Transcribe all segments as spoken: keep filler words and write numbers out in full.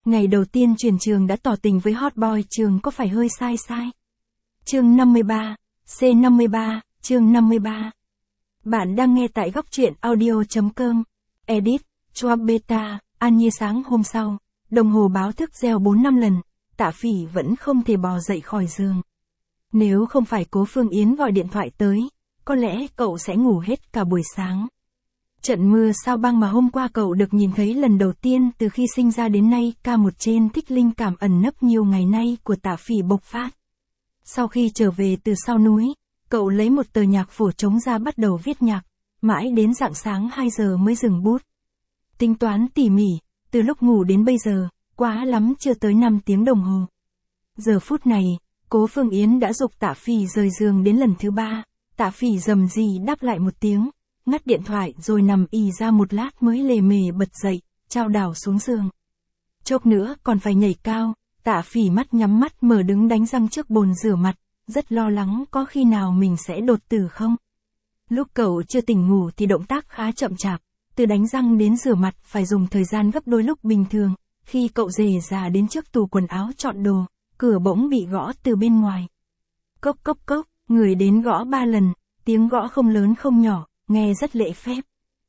Ngày đầu tiên chuyển trường đã tỏ tình với hot boy trường có phải hơi sai sai? Chương năm mươi ba, C năm mươi ba, chương năm mươi ba. Bạn đang nghe tại góc truyện audio.com. Edit, Schwab Beta, An Nhi. Sáng hôm sau, đồng hồ báo thức reo bốn năm lần, Tạ Phỉ vẫn không thể bò dậy khỏi giường. Nếu không phải Cố Phương Yến gọi điện thoại tới, có lẽ cậu sẽ ngủ hết cả buổi sáng. Trận mưa sao băng mà hôm qua cậu được nhìn thấy lần đầu tiên từ khi sinh ra đến nay, ca một trên thích linh cảm ẩn nấp nhiều ngày nay của Tạ Phỉ bộc phát. Sau khi trở về từ sau núi, cậu lấy một tờ nhạc phổ trống ra bắt đầu viết nhạc, mãi đến rạng sáng hai giờ mới dừng bút. Tính toán tỉ mỉ, từ lúc ngủ đến bây giờ, quá lắm chưa tới năm tiếng đồng hồ. Giờ phút này, Cố Phương Yến đã giục Tạ Phỉ rời giường đến lần thứ ba, Tạ Phỉ rầm rì đáp lại một tiếng, ngắt điện thoại rồi nằm ì ra một lát mới lề mề bật dậy, chao đảo xuống giường. Chốc nữa còn phải nhảy cao, Tạ Phỉ mắt nhắm mắt mở đứng đánh răng trước bồn rửa mặt, rất lo lắng có khi nào mình sẽ đột tử không. Lúc cậu chưa tỉnh ngủ thì động tác khá chậm chạp, từ đánh răng đến rửa mặt phải dùng thời gian gấp đôi lúc bình thường. Khi cậu rề rà đến trước tủ quần áo chọn đồ, cửa bỗng bị gõ từ bên ngoài. Cốc cốc cốc, người đến gõ ba lần, tiếng gõ không lớn không nhỏ, nghe rất lễ phép.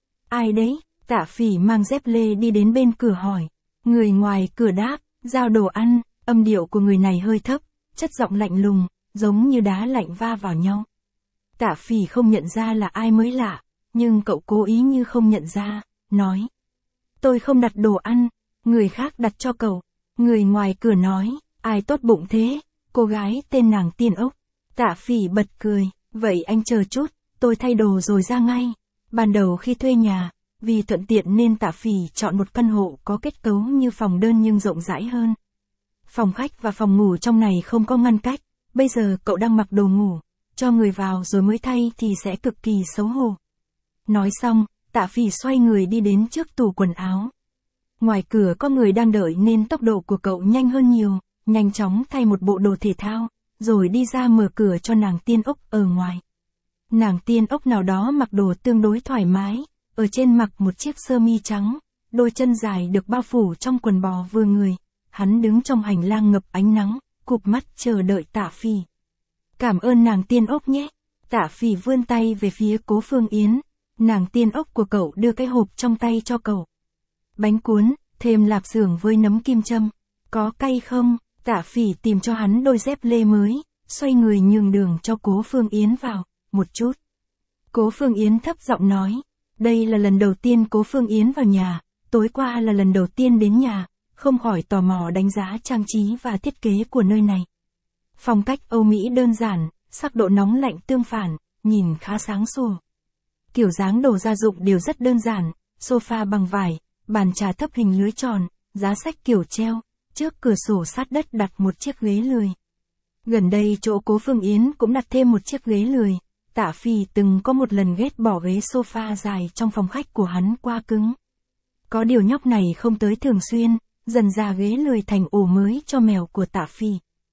Ai đấy? Tạ Phỉ mang dép lê đi đến bên cửa hỏi. Người ngoài cửa đáp, giao đồ ăn. Âm điệu của người này hơi thấp, chất giọng lạnh lùng, giống như đá lạnh va vào nhau. Tạ Phỉ không nhận ra là ai mới lạ, nhưng cậu cố ý như không nhận ra, nói. Tôi không đặt đồ ăn, người khác đặt cho cậu. Người ngoài cửa nói, ai tốt bụng thế, cô gái tên nàng Tiên Ốc. Tạ Phỉ bật cười, vậy anh chờ chút, tôi thay đồ rồi ra ngay. Ban đầu khi thuê nhà, vì thuận tiện nên Tạ Phỉ chọn một căn hộ có kết cấu như phòng đơn nhưng rộng rãi hơn. Phòng khách và phòng ngủ trong này không có ngăn cách, bây giờ cậu đang mặc đồ ngủ, cho người vào rồi mới thay thì sẽ cực kỳ xấu hổ. Nói xong, Tạ Phỉ xoay người đi đến trước tủ quần áo. Ngoài cửa có người đang đợi nên tốc độ của cậu nhanh hơn nhiều, nhanh chóng thay một bộ đồ thể thao, rồi đi ra mở cửa cho nàng Tiên Ốc ở ngoài. Nàng Tiên Ốc nào đó mặc đồ tương đối thoải mái, ở trên mặc một chiếc sơ mi trắng, đôi chân dài được bao phủ trong quần bò vừa người. Hắn đứng trong hành lang ngập ánh nắng, cụp mắt chờ đợi Tạ Phỉ. Cảm ơn nàng Tiên Ốc nhé. Tạ Phỉ vươn tay về phía Cố Phương Yến. Nàng Tiên Ốc của cậu đưa cái hộp trong tay cho cậu. Bánh cuốn, thêm lạp xưởng với nấm kim châm. Có cay không? Tạ Phỉ tìm cho hắn đôi dép lê mới, xoay người nhường đường cho Cố Phương Yến vào. Một chút. Cố Phương Yến thấp giọng nói. Đây là lần đầu tiên Cố Phương Yến vào nhà, tối qua là lần đầu tiên đến nhà, không khỏi tò mò đánh giá trang trí và thiết kế của nơi này. Phong cách Âu Mỹ đơn giản, sắc độ nóng lạnh tương phản, nhìn khá sáng sủa. Kiểu dáng đồ gia dụng đều rất đơn giản, sofa bằng vải, bàn trà thấp hình lưới tròn, giá sách kiểu treo, trước cửa sổ sát đất đặt một chiếc ghế lười. Gần đây chỗ Cố Phương Yến cũng đặt thêm một chiếc ghế lười. Tạ Phỉ từng có một lần ghét bỏ ghế sofa dài trong phòng khách của hắn qua cứng. Có điều nhóc này không tới thường xuyên, dần ra ghế lười thành ổ mới cho mèo của Tạ Phỉ.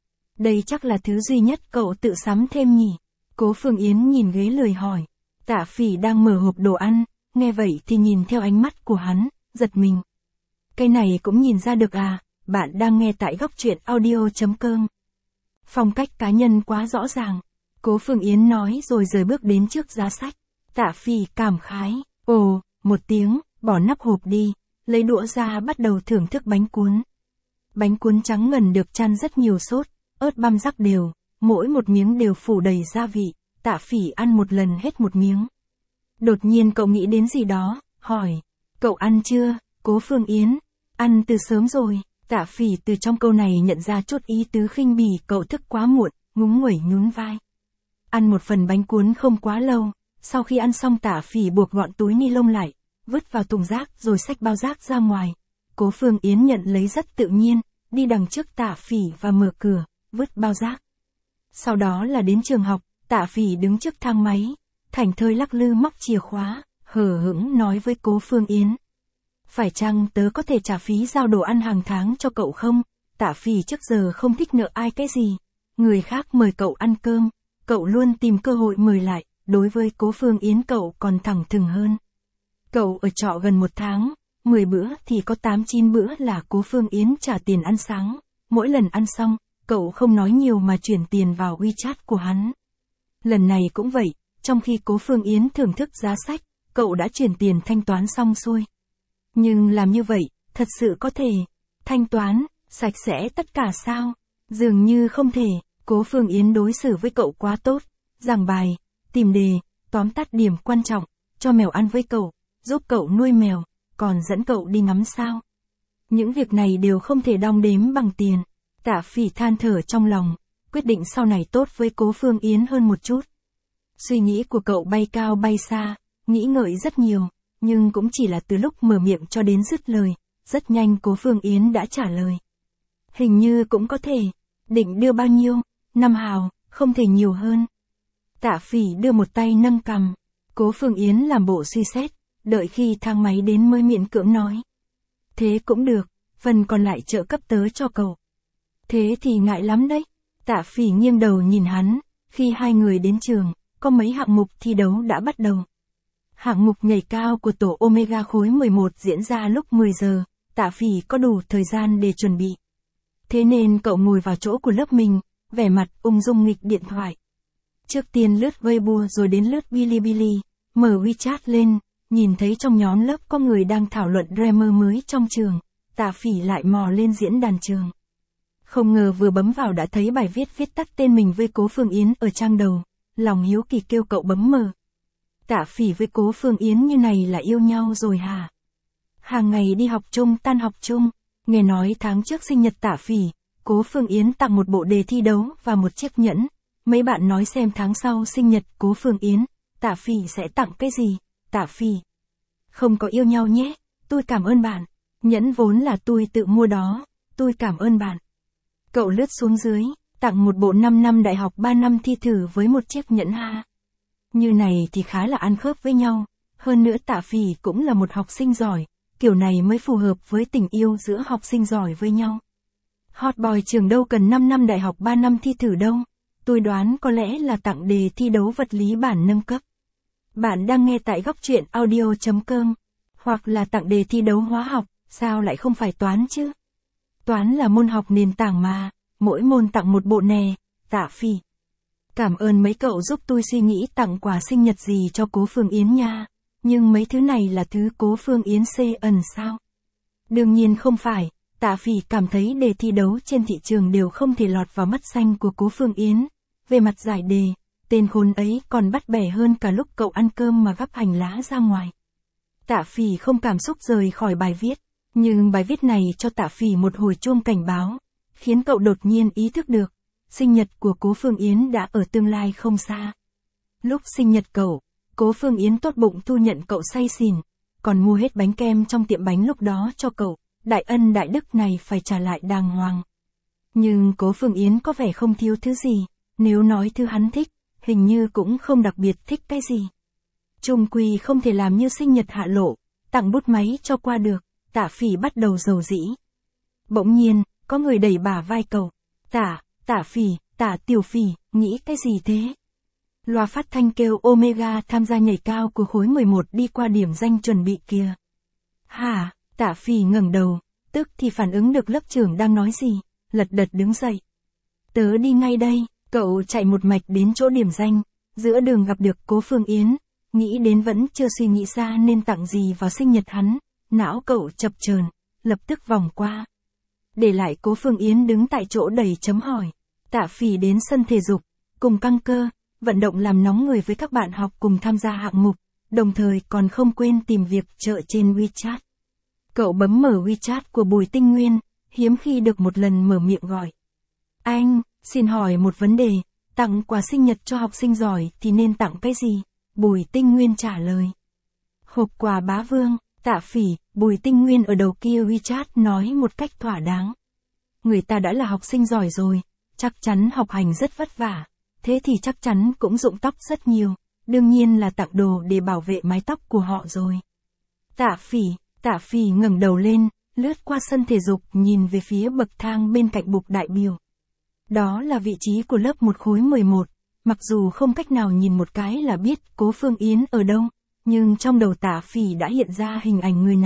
Đây chắc là thứ duy nhất cậu tự sắm thêm nhỉ? Cố Phương Yến nhìn ghế lười hỏi. Tạ Phỉ đang mở hộp đồ ăn, nghe vậy thì nhìn theo ánh mắt của hắn, giật mình. Cái này cũng nhìn ra được à? Bạn đang nghe tại góc truyện audio.com. Phong cách cá nhân quá rõ ràng. Cố Phương Yến nói rồi rời bước đến trước giá sách. Tạ Phỉ cảm khái. Ồ, một tiếng, bỏ nắp hộp đi, lấy đũa ra bắt đầu thưởng thức bánh cuốn. Bánh cuốn trắng ngần được chan rất nhiều sốt, ớt băm rắc đều, mỗi một miếng đều phủ đầy gia vị. Tạ Phỉ ăn một lần hết một miếng. Đột nhiên cậu nghĩ đến gì đó, hỏi. Cậu ăn chưa? Cố Phương Yến. Ăn từ sớm rồi. Tạ Phỉ từ trong câu này nhận ra chút ý tứ khinh bỉ cậu thức quá muộn, ngúng nguẩy nhún vai. Ăn một phần bánh cuốn không quá lâu, sau khi ăn xong Tạ Phỉ buộc gọn túi ni lông lại, vứt vào thùng rác rồi xách bao rác ra ngoài. Cố Phương Yến nhận lấy rất tự nhiên, đi đằng trước Tạ Phỉ và mở cửa, vứt bao rác. Sau đó là đến trường học, Tạ Phỉ đứng trước thang máy, thảnh thơi lắc lư móc chìa khóa, hờ hững nói với Cố Phương Yến. Phải chăng tớ có thể trả phí giao đồ ăn hàng tháng cho cậu không? Tạ Phỉ trước giờ không thích nợ ai cái gì. Người khác mời cậu ăn cơm, cậu luôn tìm cơ hội mời lại, đối với Cố Phương Yến cậu còn thẳng thừng hơn. Cậu ở trọ gần một tháng, mười bữa thì có tám chín bữa là Cố Phương Yến trả tiền ăn sáng, mỗi lần ăn xong, cậu không nói nhiều mà chuyển tiền vào WeChat của hắn. Lần này cũng vậy, trong khi Cố Phương Yến thưởng thức giá sách, cậu đã chuyển tiền thanh toán xong xuôi. Nhưng làm như vậy, thật sự có thể thanh toán sạch sẽ tất cả sao? Dường như không thể. Cố Phương Yến đối xử với cậu quá tốt, giảng bài, tìm đề, tóm tắt điểm quan trọng, cho mèo ăn với cậu, giúp cậu nuôi mèo, còn dẫn cậu đi ngắm sao. Những việc này đều không thể đong đếm bằng tiền. Tạ Phỉ than thở trong lòng, quyết định sau này tốt với Cố Phương Yến hơn một chút. Suy nghĩ của cậu bay cao bay xa, nghĩ ngợi rất nhiều, nhưng cũng chỉ là từ lúc mở miệng cho đến dứt lời, rất nhanh Cố Phương Yến đã trả lời. Hình như cũng có thể, định đưa bao nhiêu, năm hào, không thể nhiều hơn. Tạ Phỉ đưa một tay nâng cằm, Cố Phương Yến làm bộ suy xét, đợi khi thang máy đến mới miễn cưỡng nói. Thế cũng được, phần còn lại trợ cấp tớ cho cậu. Thế thì ngại lắm đấy. Tạ Phỉ nghiêng đầu nhìn hắn, khi hai người đến trường, có mấy hạng mục thi đấu đã bắt đầu. Hạng mục nhảy cao của tổ Omega khối mười một diễn ra lúc mười giờ, Tạ Phỉ có đủ thời gian để chuẩn bị. Thế nên cậu ngồi vào chỗ của lớp mình, vẻ mặt ung dung nghịch điện thoại. Trước tiên lướt Weibo rồi đến lướt Bilibili, mở WeChat lên, nhìn thấy trong nhóm lớp có người đang thảo luận grammar mới trong trường, Tạ Phỉ lại mò lên diễn đàn trường. Không ngờ vừa bấm vào đã thấy bài viết viết tắt tên mình với Cố Phương Yến ở trang đầu, lòng hiếu kỳ kêu cậu bấm mở. Tạ Phỉ với Cố Phương Yến như này là yêu nhau rồi hả? Hàng ngày đi học chung tan học chung, nghe nói tháng trước sinh nhật Tạ Phỉ, Cố Phương Yến tặng một bộ đề thi đấu và một chiếc nhẫn. Mấy bạn nói xem tháng sau sinh nhật Cố Phương Yến, Tạ Phỉ sẽ tặng cái gì? Tạ Phỉ. Không có yêu nhau nhé, tôi cảm ơn bạn. Nhẫn vốn là tôi tự mua đó, tôi cảm ơn bạn. Cậu lướt xuống dưới, tặng một bộ năm năm đại học ba năm thi thử với một chiếc nhẫn ha. Như này thì khá là ăn khớp với nhau, hơn nữa Tạ Phỉ cũng là một học sinh giỏi, kiểu này mới phù hợp với tình yêu giữa học sinh giỏi với nhau. Hot boy trường đâu cần năm năm đại học ba năm thi thử đâu, tôi đoán có lẽ là tặng đề thi đấu vật lý bản nâng cấp. Bạn đang nghe tại góc truyện audio chấm com, hoặc là tặng đề thi đấu hóa học, sao lại không phải toán chứ? Toán là môn học nền tảng mà, mỗi môn tặng một bộ nè, Tạ Phỉ. Cảm ơn mấy cậu giúp tôi suy nghĩ tặng quà sinh nhật gì cho Cố Phương Yến nha, nhưng mấy thứ này là thứ Cố Phương Yến xê ẩn sao? Đương nhiên không phải, Tạ Phỉ cảm thấy đề thi đấu trên thị trường đều không thể lọt vào mắt xanh của Cố Phương Yến. Về mặt giải đề, tên khốn ấy còn bắt bẻ hơn cả lúc cậu ăn cơm mà gắp hành lá ra ngoài. Tạ Phỉ không cảm xúc rời khỏi bài viết, nhưng bài viết này cho Tạ Phỉ một hồi chuông cảnh báo, khiến cậu đột nhiên ý thức được, sinh nhật của Cố Phương Yến đã ở tương lai không xa. Lúc sinh nhật cậu, Cố Phương Yến tốt bụng thu nhận cậu say xỉn, còn mua hết bánh kem trong tiệm bánh lúc đó cho cậu, đại ân đại đức này phải trả lại đàng hoàng. Nhưng Cố Phương Yến có vẻ không thiếu thứ gì, nếu nói thứ hắn thích, hình như cũng không đặc biệt thích cái gì. Chung quy không thể làm như sinh nhật hạ lộ, tặng bút máy cho qua được, Tạ Phỉ bắt đầu rầu rĩ. Bỗng nhiên, có người đẩy bả vai cậu. Tạ, Tạ Phỉ, Tạ Tiểu Phỉ, nghĩ cái gì thế? Loa phát thanh kêu Omega tham gia nhảy cao của khối mười một đi qua điểm danh chuẩn bị kìa. Hả? Tạ Phỉ ngẩng đầu, tức thì phản ứng được lớp trưởng đang nói gì, lật đật đứng dậy. Tớ đi ngay đây, cậu chạy một mạch đến chỗ điểm danh, giữa đường gặp được Cố Phương Yến, nghĩ đến vẫn chưa suy nghĩ ra nên tặng gì vào sinh nhật hắn, não cậu chập chờn, lập tức vòng qua. Để lại Cố Phương Yến đứng tại chỗ đầy chấm hỏi. Tạ Phỉ đến sân thể dục, cùng căng cơ, vận động làm nóng người với các bạn học cùng tham gia hạng mục, đồng thời còn không quên tìm việc trợ trên WeChat. Cậu bấm mở WeChat của Bùi Tinh Nguyên, hiếm khi được một lần mở miệng gọi. Anh, xin hỏi một vấn đề, tặng quà sinh nhật cho học sinh giỏi thì nên tặng cái gì? Bùi Tinh Nguyên trả lời. Hộp quà bá vương. Tạ Phỉ, Bùi Tinh Nguyên ở đầu kia WeChat nói một cách thỏa đáng. Người ta đã là học sinh giỏi rồi, chắc chắn học hành rất vất vả, thế thì chắc chắn cũng rụng tóc rất nhiều, đương nhiên là tặng đồ để bảo vệ mái tóc của họ rồi. Tạ Phỉ, Tạ Phỉ ngẩng đầu lên, lướt qua sân thể dục nhìn về phía bậc thang bên cạnh bục đại biểu. Đó là vị trí của lớp một khối mười một, mặc dù không cách nào nhìn một cái là biết Cố Phương Yến ở đâu, nhưng trong đầu Tạ Phỉ đã hiện ra hình ảnh người này,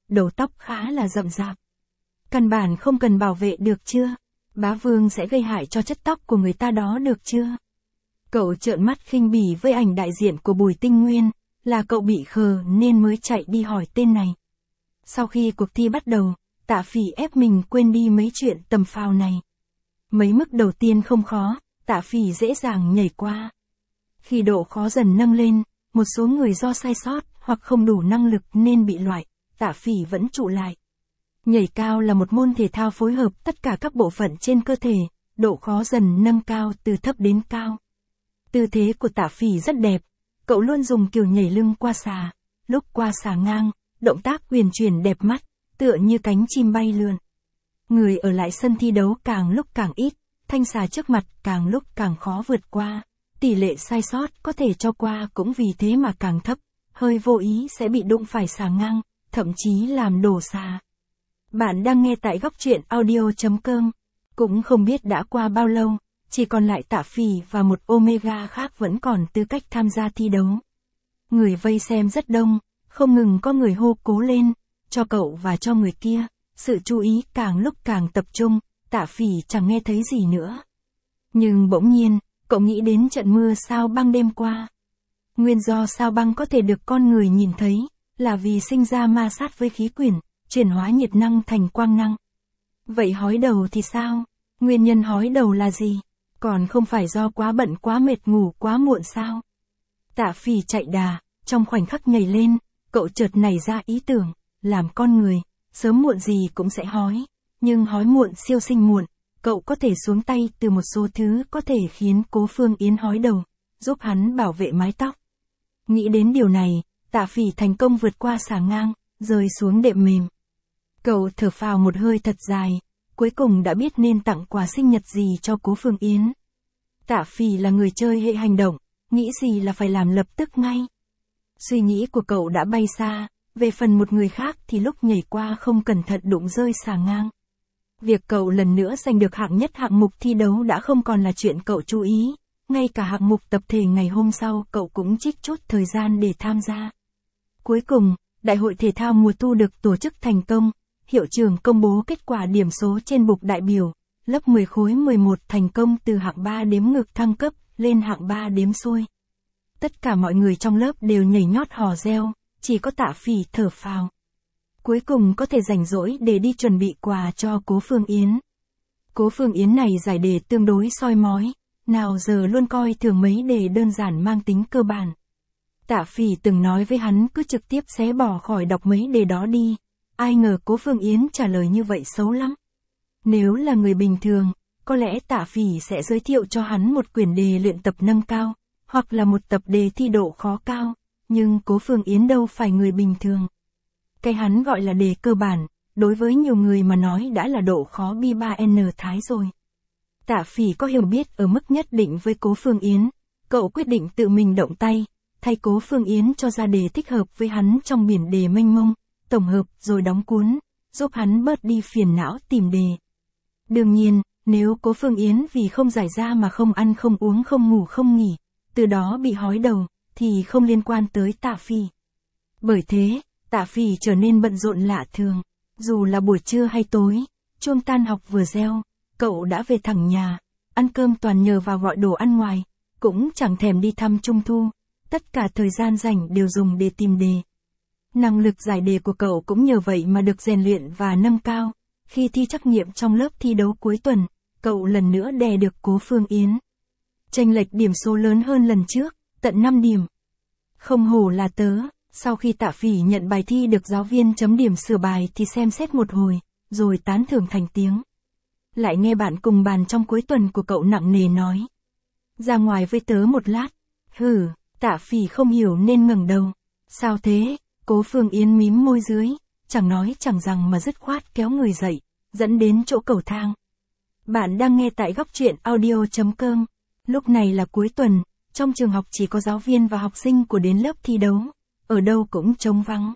đầu tóc khá là rậm rạp. Căn bản không cần bảo vệ được chưa? Bá Vương sẽ gây hại cho chất tóc của người ta đó được chưa? Cậu trợn mắt khinh bỉ với ảnh đại diện của Bùi Tinh Nguyên, là cậu bị khờ nên mới chạy đi hỏi tên này. Sau khi cuộc thi bắt đầu, Tạ Phỉ ép mình quên đi mấy chuyện tầm phào này. Mấy mức đầu tiên không khó, Tạ Phỉ dễ dàng nhảy qua. Khi độ khó dần nâng lên, một số người do sai sót hoặc không đủ năng lực nên bị loại, Tạ Phỉ vẫn trụ lại. Nhảy cao là một môn thể thao phối hợp tất cả các bộ phận trên cơ thể, độ khó dần nâng cao từ thấp đến cao. Tư thế của Tạ Phỉ rất đẹp, cậu luôn dùng kiểu nhảy lưng qua xà, lúc qua xà ngang, động tác huyền chuyển đẹp mắt, tựa như cánh chim bay lượn. Người ở lại sân thi đấu càng lúc càng ít, thanh xà trước mặt càng lúc càng khó vượt qua, tỷ lệ sai sót có thể cho qua cũng vì thế mà càng thấp, hơi vô ý sẽ bị đụng phải xà ngang, thậm chí làm đổ xà. Bạn đang nghe tại góc truyện audio chấm com. Cũng không biết đã qua bao lâu, chỉ còn lại Tạ Phỉ và một Omega khác vẫn còn tư cách tham gia thi đấu. Người vây xem rất đông, không ngừng có người hô cố lên, cho cậu và cho người kia, sự chú ý càng lúc càng tập trung, Tạ Phỉ chẳng nghe thấy gì nữa. Nhưng bỗng nhiên, cậu nghĩ đến trận mưa sao băng đêm qua. Nguyên do sao băng có thể được con người nhìn thấy, là vì sinh ra ma sát với khí quyển, chuyển hóa nhiệt năng thành quang năng. Vậy hói đầu thì sao? Nguyên nhân hói đầu là gì? Còn không phải do quá bận quá mệt ngủ quá muộn sao? Tạ Phỉ chạy đà, trong khoảnh khắc nhảy lên, cậu chợt nảy ra ý tưởng, làm con người, sớm muộn gì cũng sẽ hói, nhưng hói muộn siêu sinh muộn, cậu có thể xuống tay từ một số thứ có thể khiến Cố Phương Yến hói đầu, giúp hắn bảo vệ mái tóc. Nghĩ đến điều này, Tạ Phỉ thành công vượt qua xà ngang, rơi xuống đệm mềm. Cậu thở phào một hơi thật dài, cuối cùng đã biết nên tặng quà sinh nhật gì cho Cố Phương Yến. Tạ Phỉ là người chơi hệ hành động, nghĩ gì là phải làm lập tức ngay. Suy nghĩ của cậu đã bay xa, về phần một người khác thì lúc nhảy qua không cẩn thận đụng rơi xà ngang. Việc cậu lần nữa giành được hạng nhất hạng mục thi đấu đã không còn là chuyện cậu chú ý, ngay cả hạng mục tập thể ngày hôm sau cậu cũng trích chút thời gian để tham gia. Cuối cùng, Đại hội thể thao mùa thu được tổ chức thành công, hiệu trưởng công bố kết quả điểm số trên bục đại biểu, lớp mười khối mười một thành công từ hạng ba đếm ngược thăng cấp, lên hạng ba đếm xuôi. Tất cả mọi người trong lớp đều nhảy nhót hò reo, chỉ có Tạ Phỉ thở phào. Cuối cùng có thể rảnh rỗi để đi chuẩn bị quà cho Cố Phương Yến. Cố Phương Yến này giải đề tương đối soi mói, nào giờ luôn coi thường mấy đề đơn giản mang tính cơ bản. Tạ Phỉ từng nói với hắn cứ trực tiếp xé bỏ khỏi đọc mấy đề đó đi, ai ngờ Cố Phương Yến trả lời như vậy xấu lắm. Nếu là người bình thường, có lẽ Tạ Phỉ sẽ giới thiệu cho hắn một quyển đề luyện tập nâng cao, hoặc là một tập đề thi độ khó cao, nhưng Cố Phương Yến đâu phải người bình thường. Cái hắn gọi là đề cơ bản, đối với nhiều người mà nói đã là độ khó bi ba N thái rồi. Tạ Phỉ có hiểu biết ở mức nhất định với Cố Phương Yến, cậu quyết định tự mình động tay, thay Cố Phương Yến cho ra đề thích hợp với hắn trong biển đề mênh mông, tổng hợp rồi đóng cuốn, giúp hắn bớt đi phiền não tìm đề. Đương nhiên, nếu Cố Phương Yến vì không giải ra mà không ăn không uống không ngủ không nghỉ, từ đó bị hói đầu, thì không liên quan tới Tạ Phỉ. Bởi thế, Tạ Phỉ trở nên bận rộn lạ thường, dù là buổi trưa hay tối, chuông tan học vừa reo, cậu đã về thẳng nhà, ăn cơm toàn nhờ vào gọi đồ ăn ngoài, cũng chẳng thèm đi thăm trung thu, tất cả thời gian rảnh đều dùng để tìm đề. Năng lực giải đề của cậu cũng nhờ vậy mà được rèn luyện và nâng cao, khi thi trắc nghiệm trong lớp thi đấu cuối tuần, cậu lần nữa đè được Cố Phương Yến. Chênh lệch điểm số lớn hơn lần trước, tận năm điểm. Không hổ là tớ, sau khi Tạ Phỉ nhận bài thi được giáo viên chấm điểm sửa bài thì xem xét một hồi, rồi tán thưởng thành tiếng. Lại nghe bạn cùng bàn trong cuối tuần của cậu nặng nề nói. Ra ngoài với tớ một lát. Hừ, Tạ Phỉ không hiểu nên ngẩng đầu. Sao thế? Cố Phương Yến mím môi dưới, chẳng nói chẳng rằng mà dứt khoát kéo người dậy, dẫn đến chỗ cầu thang. Bạn đang nghe tại góc truyện audio chấm com. Lúc này là cuối tuần, trong trường học chỉ có giáo viên và học sinh của đến lớp thi đấu, ở đâu cũng trống vắng.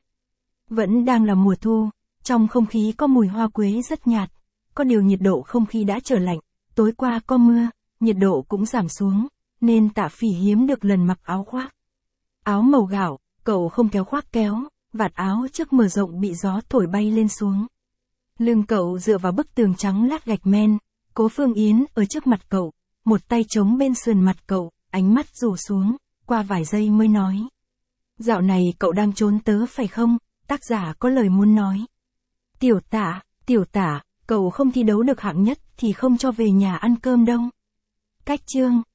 Vẫn đang là mùa thu, trong không khí có mùi hoa quế rất nhạt, có điều nhiệt độ không khí đã trở lạnh, tối qua có mưa, nhiệt độ cũng giảm xuống, nên Tạ Phỉ hiếm được lần mặc áo khoác. Áo màu gạo, cậu không kéo khoác kéo, vạt áo trước mở rộng bị gió thổi bay lên xuống. Lưng cậu dựa vào bức tường trắng lát gạch men, Cố Phương Yến ở trước mặt cậu, một tay chống bên sườn mặt cậu, ánh mắt rủ xuống, qua vài giây mới nói. Dạo này cậu đang trốn tớ phải không? Tác giả có lời muốn nói. Tiểu Tả, Tiểu Tả, cậu không thi đấu được hạng nhất thì không cho về nhà ăn cơm đâu. Cách chương